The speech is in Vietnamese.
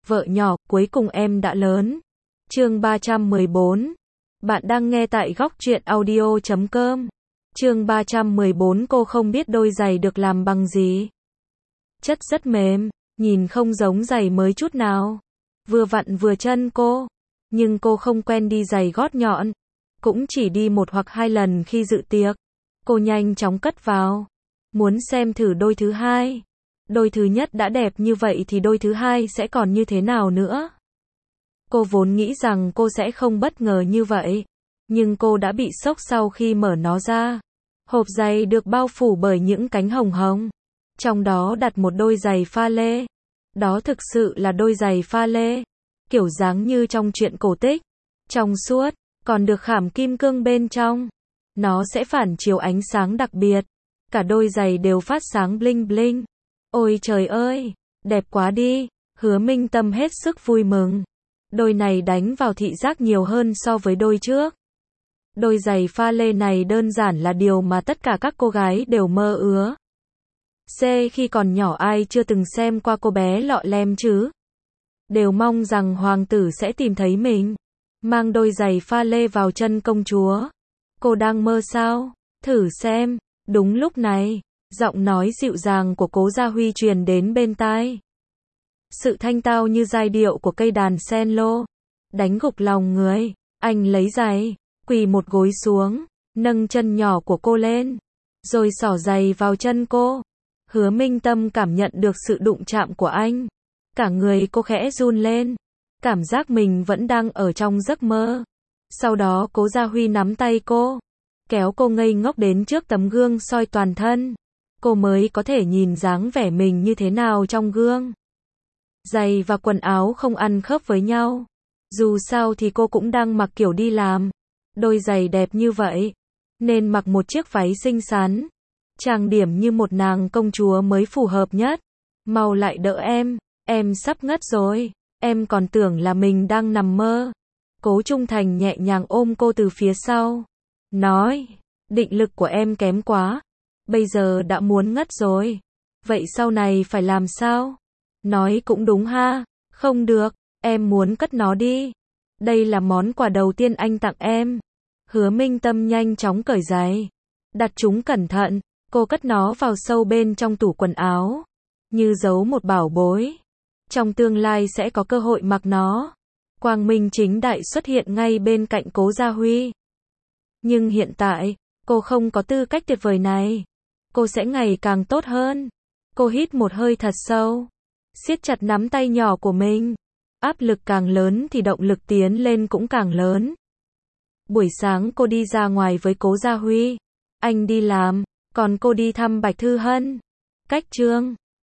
Vợ nhỏ, cuối cùng em đã lớn. Chương 314. Bạn đang nghe tại góc truyện audio.com. Chương 314. Cô không biết đôi giày được làm bằng gì. Chất rất mềm, nhìn không giống giày mới chút nào. Vừa vặn vừa chân cô. Nhưng cô không quen đi giày gót nhọn. Cũng chỉ đi 1 hoặc 2 lần khi dự tiệc. Cô nhanh chóng cất vào. Muốn xem thử đôi thứ hai. Đôi thứ nhất đã đẹp như vậy thì đôi thứ hai sẽ còn như thế nào nữa? Cô vốn nghĩ rằng cô sẽ không bất ngờ như vậy. Nhưng cô đã bị sốc sau khi mở nó ra. Hộp giày được bao phủ bởi những cánh hồng hồng. Trong đó đặt một đôi giày pha lê. Đó thực sự là đôi giày pha lê. Kiểu dáng như trong truyện cổ tích. Trong suốt, còn được khảm kim cương bên trong. Nó sẽ phản chiếu ánh sáng đặc biệt. Cả đôi giày đều phát sáng bling bling. Ôi trời ơi, đẹp quá đi. Hứa Minh Tâm hết sức vui mừng. Đôi này đánh vào thị giác nhiều hơn so với đôi trước. Đôi giày pha lê này đơn giản là điều mà tất cả các cô gái đều mơ ước. Khi còn nhỏ ai chưa từng xem qua cô bé lọ lem chứ? Đều mong rằng hoàng tử sẽ tìm thấy mình. Mang đôi giày pha lê vào chân công chúa. Cô đang mơ sao? Thử xem. Đúng lúc này, giọng nói dịu dàng của Cố Gia Huy truyền đến bên tai. Sự thanh tao như giai điệu của cây đàn sen lô. Đánh gục lòng người. Anh lấy giày, quỳ một gối xuống, nâng chân nhỏ của cô lên. Rồi xỏ giày vào chân cô. Hứa Minh Tâm cảm nhận được sự đụng chạm của anh. Cả người cô khẽ run lên. Cảm giác mình vẫn đang ở trong giấc mơ. Sau đó Cố Gia Huy nắm tay cô. Kéo cô ngây ngốc đến trước tấm gương soi toàn thân. Cô mới có thể nhìn dáng vẻ mình như thế nào trong gương. Giày và quần áo không ăn khớp với nhau. Dù sao thì cô cũng đang mặc kiểu đi làm. Đôi giày đẹp như vậy, nên mặc một chiếc váy xinh xắn. Trang điểm như một nàng công chúa mới phù hợp nhất. Mau lại đỡ em sắp ngất rồi. Em còn tưởng là mình đang nằm mơ. Cố Trung Thành nhẹ nhàng ôm cô từ phía sau. Nói, định lực của em kém quá. Bây giờ đã muốn ngất rồi. Vậy sau này phải làm sao? Nói cũng đúng ha. Không được, em muốn cất nó đi. Đây là món quà đầu tiên anh tặng em. Hứa Minh Tâm nhanh chóng cởi giày. Đặt chúng cẩn thận. Cô cất nó vào sâu bên trong tủ quần áo. Như giấu một bảo bối. Trong tương lai sẽ có cơ hội mặc nó. Quang minh chính đại xuất hiện ngay bên cạnh Cố Gia Huy. Nhưng hiện tại, cô không có tư cách tuyệt vời này. Cô sẽ ngày càng tốt hơn. Cô hít một hơi thật sâu. Siết chặt nắm tay nhỏ của mình. Áp lực càng lớn thì động lực tiến lên cũng càng lớn. Buổi sáng cô đi ra ngoài với Cố Gia Huy. Anh đi làm, còn cô đi thăm Bạch Thư Hân. Cách Trương